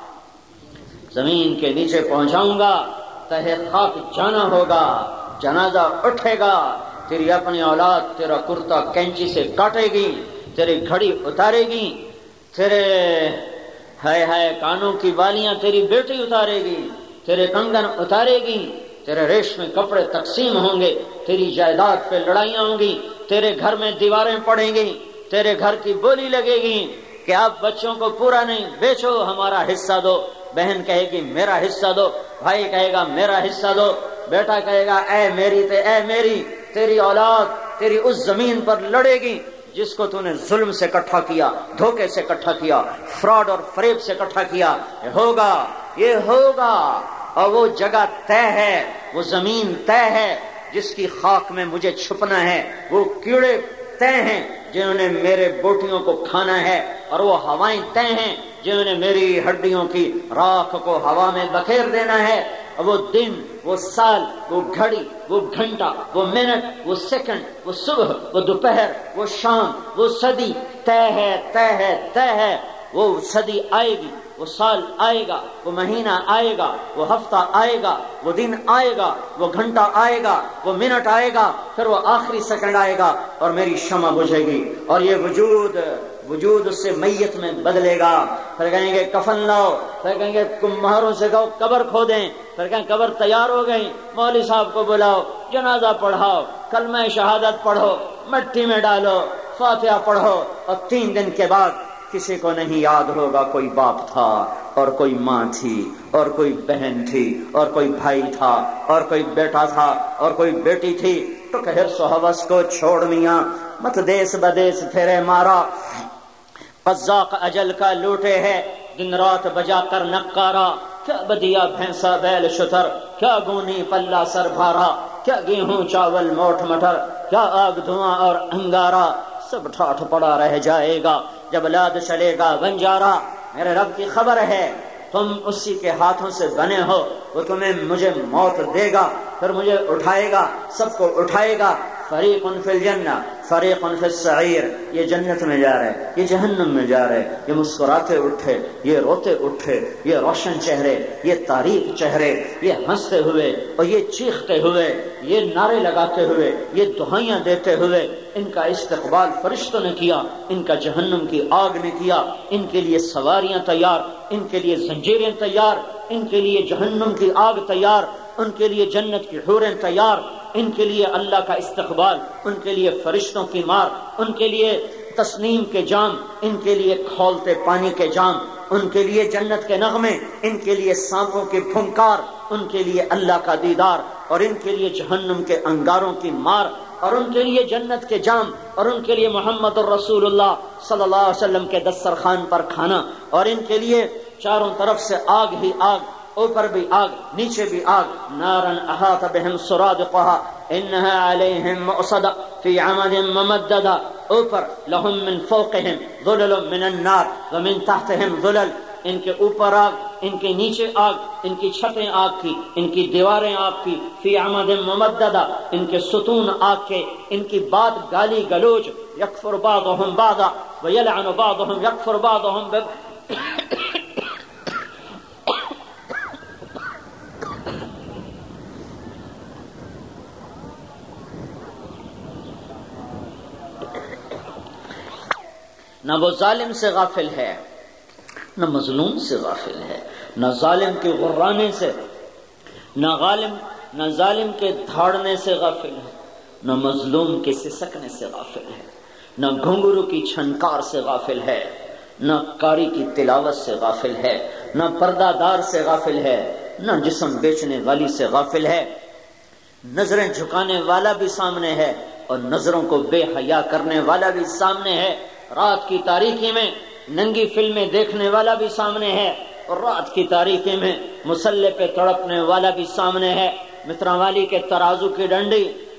زمین کے نیچے پہنچاؤں گا، تہے خاک جانا ہوگا، جنازہ اٹھے گا، تیری اپنی اولاد تیرا کرتا کینچی سے کاٹے گی، تیری گھڑی اتارے گی، تیرے ہائے ہائے کانوں کی بالیاں تیری بیٹی اتارے گی، تیرے کنگن اتارے گی، تیرے ریشمی کپڑے تقسیم ہوں گے، تیری جائیداد پہ لڑائیاں ہوں گی، تیرے گھر میں دیواریں پڑیں گی، تیرے گھر کی بولی لگے گی کہ آپ بچوں کو پورا نہیں، بیچو ہمارا حصہ دو، بہن کہے گی میرا حصہ دو، بھائی کہے گا میرا حصہ دو، بیٹا کہے گا اے میری تے اے میری، تیری اولاد تیری اس زمین پر لڑے گی جس کو تو نے ظلم سے اکٹھا کیا، دھوکے سے اکٹھا کیا، فراڈ اور فریب سے اکٹھا کیا، یہ ہوگا یہ ہوگا، اور وہ جگہ طے ہے، وہ زمین طے ہے جس کی خاک میں مجھے چھپنا ہے، وہ کیڑے طے ہیں جنہوں نے میرے بوٹیوں کو کھانا ہے، اور وہ ہوائیں طے ہیں جنہوں نے میری ہڈیوں کی راکھ کو ہوا میں بکھیر دینا ہے، اور وہ دن، وہ سال، وہ گھڑی، وہ گھنٹہ، وہ منٹ، وہ سیکنڈ، وہ صبح، وہ دوپہر، وہ شام، وہ صدی طے ہے طے ہے طے ہے، وہ صدی آئے گی، وہ سال آئے گا، وہ مہینہ آئے گا، وہ ہفتہ آئے گا، وہ دن آئے گا، وہ گھنٹہ آئے گا، وہ منٹ آئے گا، پھر وہ آخری سیکنڈ آئے گا اور میری شمع بجھے گی، اور یہ وجود وجود اس سے میت میں بدلے گا، پھر کہیں گے کفن لاؤ، پھر کہیں گے کمہاروں سے کہو قبر کھودیں، پھر کہیں قبر تیار ہو گئی، مولوی صاحب کو بلاؤ، جنازہ پڑھاؤ، کلمہ شہادت پڑھو، مٹی میں ڈالو، فاتحہ پڑھو، اور تین دن کے بعد کسی کو نہیں یاد ہوگا کوئی باپ تھا اور کوئی ماں تھی اور کوئی بہن تھی اور کوئی بھائی تھا اور کوئی بیٹا تھا اور کوئی بیٹی تھی، تو کہ حرص و ہوس کو چھوڑ میاں، مت دیس بدیس پھیرے مارا، قزاق اجل کا لوٹے ہے، دن رات بجا کر نکارا، کیا بدیا بھینسا بیل شتر، کیا گونی پلہ سر بھارا، کیا گیہوں چاول موٹ مٹر، کیا آگ دھواں اور انگارا، سب ٹھاٹھ پڑا رہ جائے گا جب لاد چلے گا بنجارا، میرے رب کی خبر ہے تم اسی کے ہاتھوں سے بنے ہو، وہ تمہیں مجھے موت دے گا، پھر مجھے اٹھائے گا، سب کو اٹھائے گا، فریق فی الجنہ فریق فی السعیر، یہ جنت میں جا رہے، یہ جہنم میں جا رہے، یہ مسکراتے اٹھے، یہ روتے اٹھے، یہ روشن چہرے، یہ تاریک چہرے، یہ ہنستے ہوئے اور یہ چیختے ہوئے، یہ نعرے لگاتے ہوئے، یہ دہائیاں دیتے ہوئے، ان کا استقبال فرشتوں نے کیا، ان کا جہنم کی آگ نے کیا، ان کے لیے سواریاں تیار، ان کے لیے زنجیریں تیار، ان کے لیے جہنم کی آگ تیار، ان کے لیے جنت کی حوریں تیار، ان کے لیے اللہ کا استقبال، ان کے لیے فرشتوں کی مار، ان کے لیے تسنیم کے جام، ان کے لیے کھولتے پانی کے جام، ان کے لیے جنت کے نغمے، ان کے لیے سانپوں کی پھنکار، ان کے لیے اللہ کا دیدار، اور ان کے لیے جہنم کے انگاروں کی مار، اور ان کے لیے جنت کے جام، اور ان کے لیے محمد الرسول اللہ صلی اللہ علیہ وسلم کے دسترخوان پر کھانا، اور ان کے لیے چاروں طرف سے آگ ہی آگ، اوپر بھی آگ، نیچے بھی آگ، نارن احاط بهم سرادقها انها عليهم مؤصدة في عمد ممددة، اوپر لهم من فوقهم ظلل من النار ومن تحتهم ظلل، ان کے اوپر آگ، ان کے نیچے آگ، ان کی چھتیں آگ کی، ان کی دیواریں آگ کی، فی عمد ممددہ، ان کے ستون آگ کے، ان کی بات گالی گلوچ، یکفر بعضهم بعضا ویلعن بعضهم یکفر بعضهم ب... نہ وہ ظالم سے غافل ہے، نہ مظلوم سے غافل ہے، نہ ظالم کے غرانے سے، نہ غالم نہ ظالم کے دھاڑنے سے غافل ہے، نہ مظلوم کے سسکنے سے غافل ہے، نہ گھنگرو کی چھنکار سے غافل ہے، نہ قاری کی تلاوت سے غافل ہے، نہ پردہ دار سے غافل ہے، نہ جسم بیچنے والی سے غافل ہے، نظریں جھکانے والا بھی سامنے ہے اور نظروں کو بے حیا کرنے والا بھی سامنے ہے، رات کی تاریکی میں ننگی فلمیں دیکھنے والا بھی سامنے ہے اور رات کی تاریکی میں مسلح پہ تڑپنے والا بھی سامنے ہے، متراوالی کے ترازو کی ڈنڈی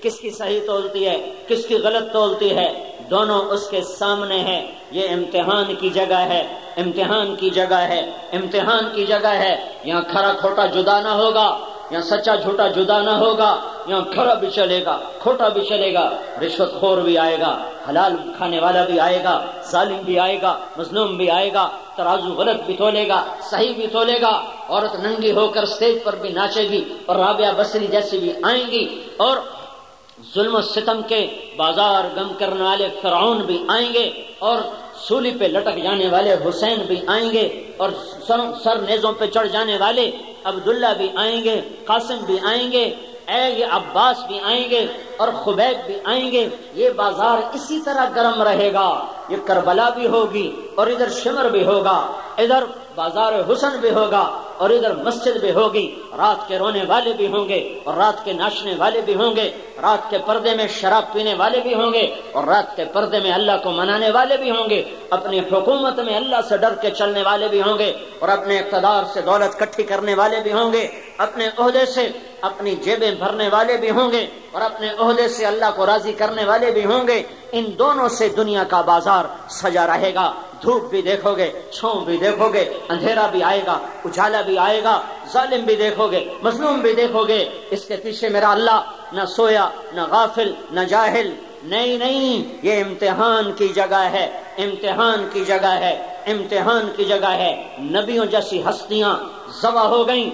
کس کی صحیح تولتی ہے کس کی غلط تولتی ہے، دونوں اس کے سامنے ہے۔ یہ امتحان کی جگہ ہے، امتحان کی جگہ ہے، امتحان کی جگہ ہے۔ یہاں کھرا کھوٹا جدا نہ ہوگا، یہاں سچا جھوٹا جدا نہ ہوگا، یہاں کھرا بھی چلے گا کھوٹا بھی چلے گا، رشوت خور بھی آئے گا، حلال کھانے والا بھی آئے گا، ظالم بھی آئے گا، مظلوم بھی آئے گا، ترازو غلط بھی تولے گا صحیح بھی تولے گا، عورت ننگی ہو کر اسٹیج پر بھی ناچے گی اور رابعہ بصری جیسی بھی آئیں گی، اور ظلم و ستم کے بازار گم کرنے والے فرعون بھی آئیں گے، اور سولی پہ لٹک جانے والے حسین بھی آئیں گے، اور سر, سر نیزوں پہ چڑھ جانے والے عبداللہ بھی آئیں گے، قاسم بھی آئیں گے، اے یہ عباس بھی آئیں گے، اور خبیب بھی آئیں گے۔ یہ بازار اسی طرح گرم رہے گا، یہ کربلا بھی ہوگی اور ادھر شمر بھی ہوگا، ادھر بازار حسن بھی ہوگا اور ادھر مسجد بھی ہوگی، رات کے رونے والے بھی ہوں گے اور رات کے ناچنے والے بھی ہوں گے، رات کے پردے میں شراب پینے والے بھی ہوں گے اور رات کے پردے میں اللہ کو منانے والے بھی ہوں گے، اپنی حکومت میں اللہ سے ڈر کے چلنے والے بھی ہوں گے اور اپنے اقتدار سے دولت اکٹھی کرنے والے بھی ہوں گے، اپنے عہدے سے اپنی جیبیں بھرنے والے بھی ہوں گے اور اپنے عہدے سے اللہ کو راضی کرنے والے بھی ہوں گے۔ ان دونوں سے دنیا کا بازار سجا رہے گا، دھوپ بھی دیکھو گے، چھاؤں بھی دیکھو گے، اندھیرا بھی آئے گا، اجالا بھی آئے گا، ظالم بھی دیکھو گے، مظلوم بھی دیکھو گے۔ اس کے پیچھے میرا اللہ نہ سویا نہ غافل نہ جاہل، نہیں نہیں، یہ امتحان کی جگہ ہے، امتحان کی جگہ ہے، امتحان کی جگہ ہے۔ نبیوں جیسی ہستیاں ذبح ہو گئیں،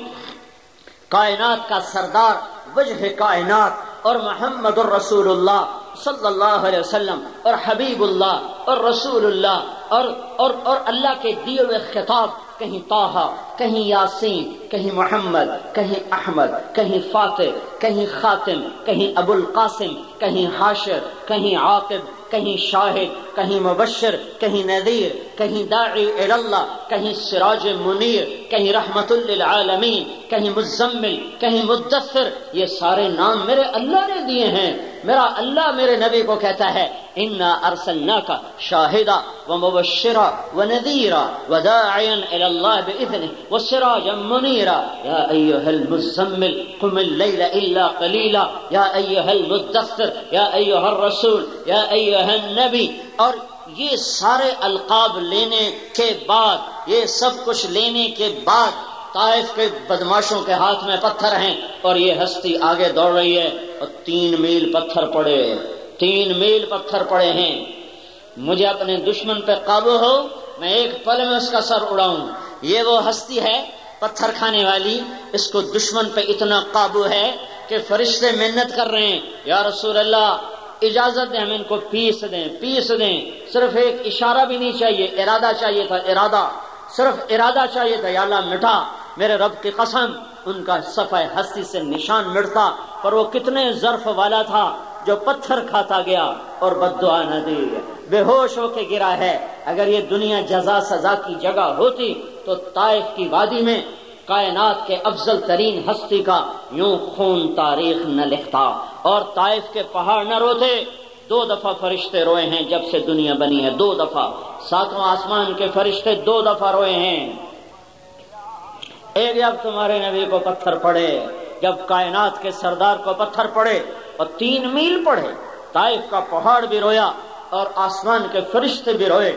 کائنات کا سردار وجہ کائنات اور محمد الرسول اللہ صلی اللہ علیہ وسلم اور حبیب اللہ اور رسول اللہ اور اور اور اللہ کے دیے ہوئے خطاب، کہیں طٰہٰ، کہیں یاسین، کہیں محمد، کہیں احمد، کہیں فاتح، کہیں خاتم، کہیں ابو القاسم، کہیں حاشر، کہیں عاقب، کہیں شاہد، کہیں مبشر، کہیں نذیر، کہیں داعی الی اللہ، کہیں سراج منیر، کہیں رحمت للعالمین، کہیں مزمل، کہیں مدثر۔ یہ سارے نام میرے اللہ نے دیے ہیں۔ میرا اللہ میرے نبی کو کہتا ہے انا ارسلناک شاہدا ومبشرا ونذیرا وداعیا الی اللہ باذنہ وسراجا منیرا یا ایھا المزمل قم اللیل الا قلیلا یا ایھا المدثر یا ایھا الرسول یا ایھا النبی۔ اور یہ سارے القاب لینے کے بعد، یہ سب کچھ لینے کے بعد، طائف کے بدماشوں کے ہاتھ میں پتھر ہیں اور یہ ہستی آگے دوڑ رہی ہے اور تین میل پتھر پڑے، تین میل پتھر پڑے ہیں۔ مجھے اپنے دشمن پہ قابو ہو، میں ایک پل میں اس کا سر اڑاؤں۔ یہ وہ ہستی ہے پتھر کھانے والی، اس کو دشمن پہ اتنا قابو ہے کہ فرشتے منت کر رہے ہیں، یا رسول اللہ اجازت دیں ہم ان کو پیس دیں، پیس دیں۔ صرف ایک اشارہ بھی نہیں چاہیے، ارادہ چاہیے تھا، ارادہ، صرف ارادہ چاہیے تھا، یا اللہ مٹا، میرے رب کی قسم ان کا صفحہ ہستی سے نشان مٹتا۔ پر وہ کتنے ظرف والا تھا جو پتھر کھاتا گیا اور بد دعا نہ دی، بے ہوش ہو کے گرا ہے۔ اگر یہ دنیا جزا سزا کی جگہ ہوتی تو طائف کی وادی میں کائنات کے افضل ترین ہستی کا یوں خون تاریخ نہ لکھتا اور طائف کے پہاڑ نہ روتے۔ دو دفعہ فرشتے روئے ہیں جب سے دنیا بنی ہے، دو دفعہ، ساتواں آسمان کے فرشتے دو دفعہ روئے ہیں۔ ایک جب تمہارے نبی کو پتھر پڑے، جب کائنات کے سردار کو پتھر پڑے اور تین میل پڑے، طائف کا پہاڑ بھی رویا اور آسمان کے فرشتے بھی روئے۔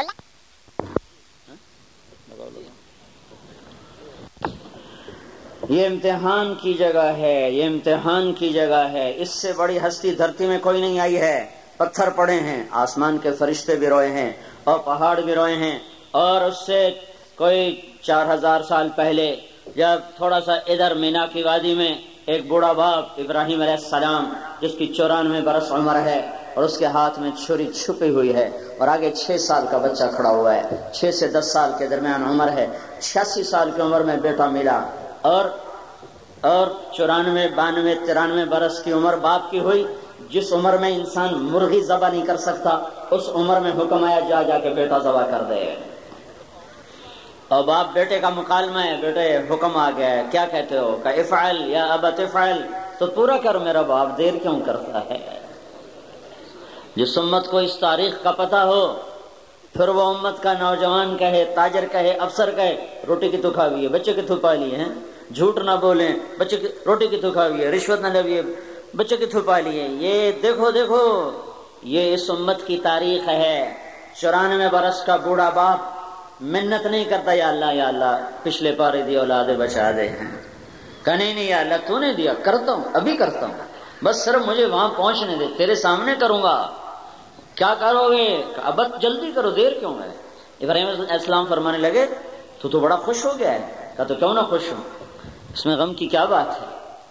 یہ امتحان کی جگہ ہے، یہ امتحان کی جگہ ہے۔ اس سے بڑی ہستی دھرتی میں کوئی نہیں آئی ہے۔ پتھر پڑے ہیں، آسمان کے فرشتے بھی روئے ہیں اور پہاڑ بھی روئے ہیں۔ اور اس سے کوئی چار ہزار سال پہلے جب تھوڑا سا ادھر مینا کی وادی میں ایک بوڑھا باپ ابراہیم علیہ السلام، جس کی چورانوے برس عمر ہے اور اس کے ہاتھ میں چھری چھپی ہوئی ہے اور آگے چھ سال کا بچہ کھڑا ہوا ہے، چھ سے دس سال کے درمیان عمر ہے، چھیاسی سال کی عمر میں بیٹا ملا، اور اور چورانوے بانوے ترانوے برس کی عمر باپ کی ہوئی۔ جس عمر میں انسان مرغی ذبح نہیں کر سکتا، اس عمر میں حکم آیا جا جا کے بیٹا ذبح کر دے۔ اور باپ بیٹے کا مکالمہ ہے، بیٹے حکم آ گیا ہے، کیا کہتے ہو؟ کہ افعل یا ابت افعل، تو پورا کر میرا باپ، دیر کیوں کرتا ہے؟ جس امت کو اس تاریخ کا پتہ ہو، پھر وہ امت کا نوجوان کہے، تاجر کہے، افسر کہے روٹی کی تو کھاوی ہے، بچے کی تو پالی ہے، جھوٹ نہ بولیں، بچے کی روٹی کی تو کھاوی ہے، رشوت نہ لویے، بچے کی تھپا لیے. یہ دیکھو دیکھو یہ اس امت کی تاریخ ہے. چورانوے برس کا بوڑھا باپ منت نہیں کرتا یا اللہ یا اللہ پچھلے پارے دی اولاد بچا دے. کہ نہیں نہیں یا اللہ تو نے دیا, کرتا ہوں ابھی کرتا ہوں, بس صرف مجھے وہاں پہنچنے دے, تیرے سامنے کروں گا. کیا کرو گے؟ اب جلدی کرو, دیر کیوں ہے؟ ابراہیم علیہ السلام فرمانے لگے تو تو بڑا خوش ہو گیا ہے. کہا تو کیوں نہ خوش ہوں, اس میں غم کی کیا بات ہے؟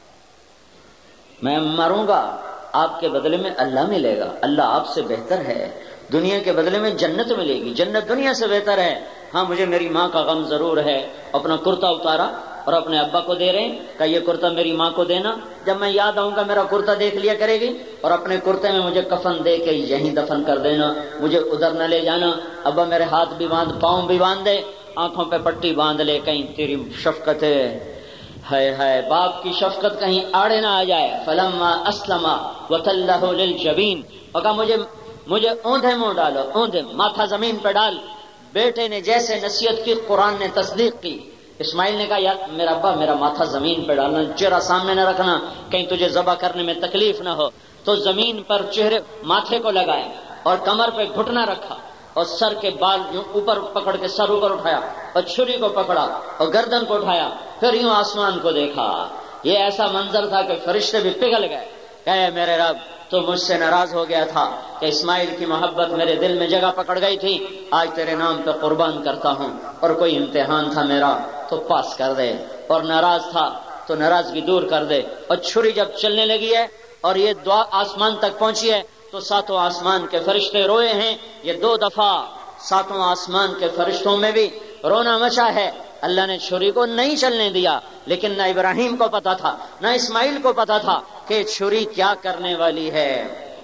میں مروں گا, آپ کے بدلے میں اللہ ملے گا, اللہ آپ سے بہتر ہے. دنیا کے بدلے میں جنت ملے گی, جنت دنیا سے بہتر ہے. ہاں مجھے میری ماں کا غم ضرور ہے. اپنا کرتا اتارا اور اپنے ابا کو دے رہے ہیں کہ یہ کرتا میری ماں کو دینا, جب میں یاد آؤں گا میرا کرتا دیکھ لیا کرے گی, اور اپنے کرتے میں مجھے کفن دے کے یہیں دفن کر دینا, مجھے ادھر نہ لے جانا. ابا میرے ہاتھ بھی باندھ, پاؤں بھی باندھ دے, آنکھوں پہ پٹی باندھ لے, کہیں تیری شفقت ہے ہے باپ کی شفقت کہیں آڑے نہ آ جائے. فلما اسلم وتلہ للجبین, اور کہا مجھے مجھے اوندھے منہ ڈالو, اوندھے ماتھا زمین پہ ڈال. بیٹے نے جیسے نصیحت کی قرآن نے تصدیق کی. اسماعیل نے کہا یار میرا ابا میرا ماتھا زمین پہ ڈالنا, چہرہ سامنے نہ رکھنا کہیں تجھے ذبح کرنے میں تکلیف نہ ہو. تو زمین پر چہرے ماتھے کو لگائے اور کمر پہ گھٹنا رکھا اور سر کے بال یوں اوپر پکڑ کے سر اوپر اٹھایا اور چھری کو پکڑا اور گردن کو اٹھایا, پھر یوں آسمان کو دیکھا. یہ ایسا منظر تھا کہ فرشتے بھی پگھل گئے. کہے میرے رب تو مجھ سے ناراض ہو گیا تھا کہ اسماعیل کی محبت میرے دل میں جگہ پکڑ گئی تھی, آج تیرے نام پہ قربان کرتا ہوں, اور کوئی امتحان تھا میرا تو پاس کر دے, اور ناراض تھا تو ناراضگی دور کر دے. اور چھری جب چلنے لگی ہے اور یہ دعا آسمان تک پہنچی ہے تو ساتوں آسمان کے فرشتے روئے ہیں. یہ دو دفعہ ساتوں آسمان کے فرشتوں میں بھی رونا مچا ہے. اللہ نے چھری کو نہیں چلنے دیا, لیکن نہ ابراہیم کو پتا تھا نہ اسماعیل کو پتا تھا کہ چھری کیا کرنے والی ہے.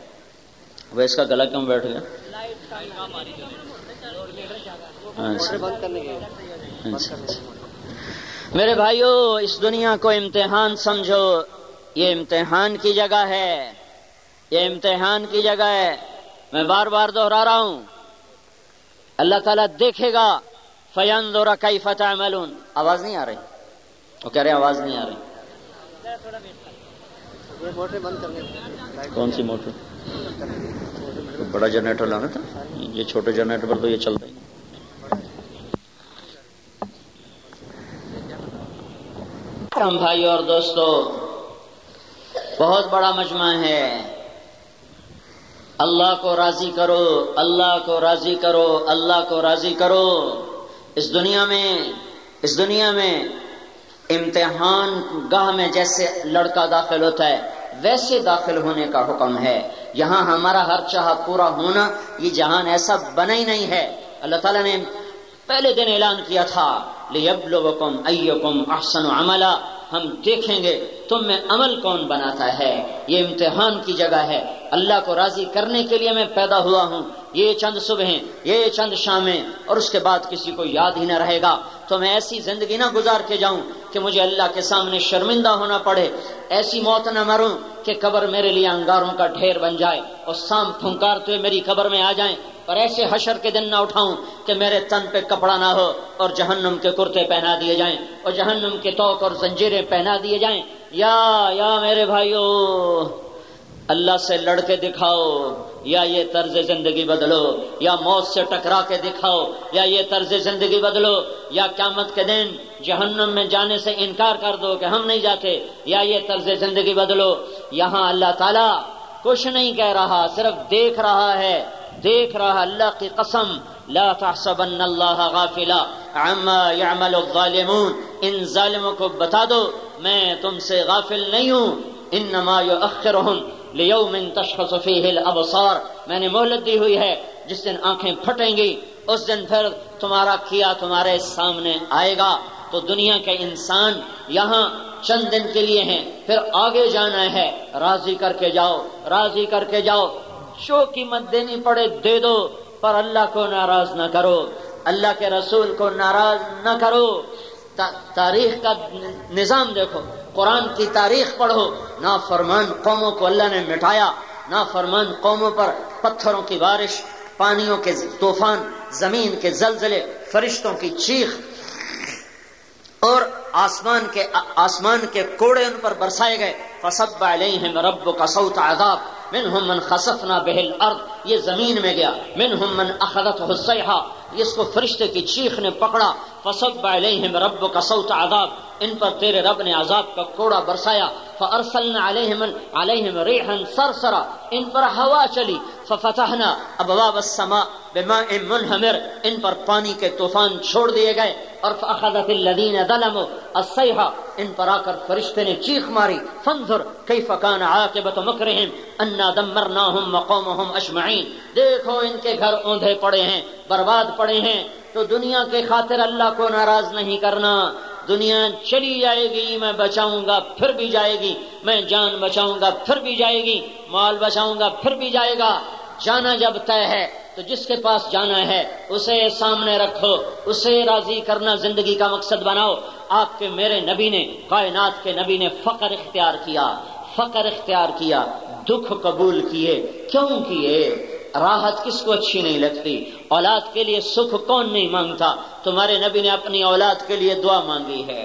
وہ اس کا گلا کیوں بیٹھ گیا؟ میرے بھائیو, اس دنیا کو امتحان سمجھو, یہ امتحان کی جگہ ہے, یہ امتحان کی جگہ ہے. میں بار بار دوہرا رہا ہوں, اللہ تعالیٰ دیکھے گا. فَيَنْظُرَ كَيْفَ تَعْمَلُونَ. آواز نہیں آ رہی, وہ کہہ رہے آواز نہیں آ رہی. کون سی موٹر؟ بڑا جنریٹر لانا تھا, یہ چھوٹے جنریٹر پر تو یہ چلتا ہی. ہم بھائی اور دوستو, بہت بڑا مجمع ہے. اللہ کو راضی کرو, اللہ کو راضی کرو, اللہ کو راضی کرو. اس دنیا میں اس دنیا میں امتحان گاہ میں جیسے لڑکا داخل ہوتا ہے ویسے داخل ہونے کا حکم ہے. یہاں ہمارا ہر چاہ پورا ہونا, یہ جہان ایسا بنا ہی نہیں ہے. اللہ تعالیٰ نے پہلے دن اعلان کیا تھا لِيَبْلُوَكُمْ أَيُّكُمْ أَحْسَنُ عَمَلًا, ہم دیکھیں گے تم میں عمل کون بناتا ہے. یہ امتحان کی جگہ ہے. اللہ کو راضی کرنے کے لیے میں پیدا ہوا ہوں. یہ چند صبحیں, یہ چند شامیں, اور اس کے بعد کسی کو یاد ہی نہ رہے گا. تو میں ایسی زندگی نہ گزار کے جاؤں کہ مجھے اللہ کے سامنے شرمندہ ہونا پڑے. ایسی موت نہ مروں کہ قبر میرے لیے انگاروں کا ڈھیر بن جائے اور سام پھنکارتے ہوئے میری قبر میں آ جائیں. اور ایسے حشر کے دن نہ اٹھاؤں کہ میرے تن پہ کپڑا نہ ہو اور جہنم کے کرتے پہنا دیے جائیں اور جہنم کے توق اور زنجیریں پہنا دیے جائیں. یا یا میرے بھائیو, اللہ سے لڑ کے دکھاؤ, یا یہ طرز زندگی بدلو, یا موت سے ٹکرا کے دکھاؤ, یا یہ طرز زندگی بدلو, یا قیامت کے دن جہنم میں جانے سے انکار کر دو کہ ہم نہیں جاتے, یا یہ طرز زندگی بدلو. یہاں اللہ تعالیٰ کچھ نہیں کہہ رہا, صرف دیکھ رہا ہے, دیکھ رہا. اللہ کی قسم, لا تحسبن اللہ غافلا عما يعمل الظالمون, ان ظالموں کو بتا دو میں تم سے غافل نہیں ہوں. انما یؤخرهم لیوم تشخص فیہ الابصار, میں نے مہلت دی ہوئی ہے جس دن آنکھیں پھٹیں گی اس دن پھر تمہارا کیا تمہارے سامنے آئے گا. تو دنیا کے انسان یہاں چند دن کے لیے ہیں, پھر آگے جانا ہے. راضی کر کے جاؤ, راضی کر کے جاؤ. جو قیمت دینی پڑے دے دو, پر اللہ کو ناراض نہ کرو, اللہ کے رسول کو ناراض نہ کرو. تاریخ کا نظام دیکھو, قرآن کی تاریخ پڑھو. نافرمان قوموں کو اللہ نے مٹایا, نافرمان قوموں پر پتھروں کی بارش, پانیوں کے طوفان, زمین کے زلزلے, فرشتوں کی چیخ اور آسمان کے آسمان کے کوڑے ان پر برسائے گئے. فصب علیہم ربک صوت عذاب منہم من خسفنا بہ الارض، یہ زمین میں گیا، منہم من اخذتہ الصیحہ، اس کو فرشتے کی چیخ نے پکڑا، فصب علیہم ربک صوت عذاب، ان پر تیرے رب نے عذاب کا کوڑا برسایا، فارسلنا علیہم علیہم ریحا صرصرا، ان پر ہوا چلی، ففتحنا ابواب السماء بماء منہمر، ان پر پانی کے طوفان چھوڑ دیے گئے، اور فاخذت الذین ظلموا الصیحہ، ان پر آ کر فرشتے نے چیخ ماری، فانظر کیف کان عاقبۃ مکرہم انا دمرناہم وقومہم اجمعین، دیکھو ان کے گھر اوندھے پڑے ہیں، برباد پڑے ہیں۔ تو دنیا کے خاطر اللہ کو ناراض نہیں کرنا، دنیا چلی جائے گی، میں بچاؤں گا پھر بھی جائے گی، میں جان بچاؤں گا پھر بھی جائے گی، مال بچاؤں گا پھر بھی جائے گا، جانا جب طے ہے تو جس کے پاس جانا ہے اسے سامنے رکھو، اسے راضی کرنا زندگی کا مقصد بناؤ۔ آپ کے میرے نبی نے، کائنات کے نبی نے فقر اختیار کیا، فقر اختیار کیا، دکھ قبول کیے، کیوں کیے؟ راحت کس کو اچھی نہیں لگتی؟ اولاد کے لیے سکھ کون نہیں مانگتا؟ تمہارے نبی نے اپنی اولاد کے لیے دعا مانگی ہے،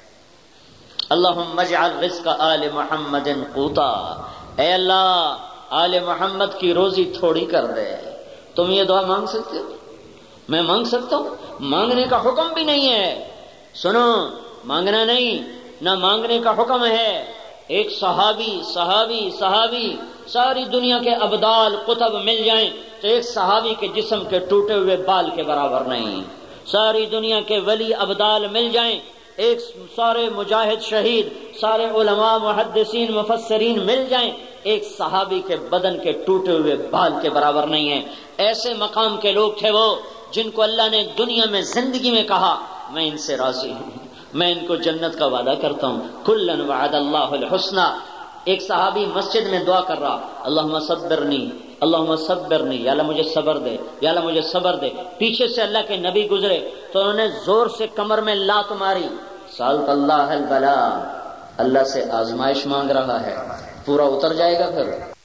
اللہم اجعل رزق آل محمد قوتا، اے اللہ آل محمد کی روزی تھوڑی کر دے۔ تم یہ دعا مانگ سکتے ہو؟ میں مانگ سکتا ہوں؟ مانگنے کا حکم بھی نہیں ہے، سنو، مانگنا نہیں، نہ مانگنے کا حکم ہے۔ ایک صحابی صحابی صحابی ساری دنیا کے ابدال قطب مل جائیں تو ایک صحابی کے جسم کے ٹوٹے ہوئے بال کے برابر نہیں، ساری دنیا کے ولی ابدال مل جائیں، ایک سارے مجاہد شہید، سارے علماء محدثین مفسرین مل جائیں، ایک صحابی کے بدن کے ٹوٹے ہوئے بال کے برابر نہیں ہے۔ ایسے مقام کے لوگ تھے وہ جن کو اللہ نے دنیا میں زندگی میں کہا میں ان سے راضی ہوں، میں ان کو جنت کا وعدہ کرتا ہوں، کلن وعد اللہ الحسنی۔ ایک صحابی مسجد میں دعا کر رہا، اللہم صبرنی اللہم صبرنی، یا اللہ مجھے صبر دے، یا اللہ مجھے صبر دے۔ پیچھے سے اللہ کے نبی گزرے تو انہوں نے زور سے کمر میں لات ماری، سالت اللہ البلا، اللہ سے آزمائش مانگ رہا ہے، پورا اتر جائے گا پھر۔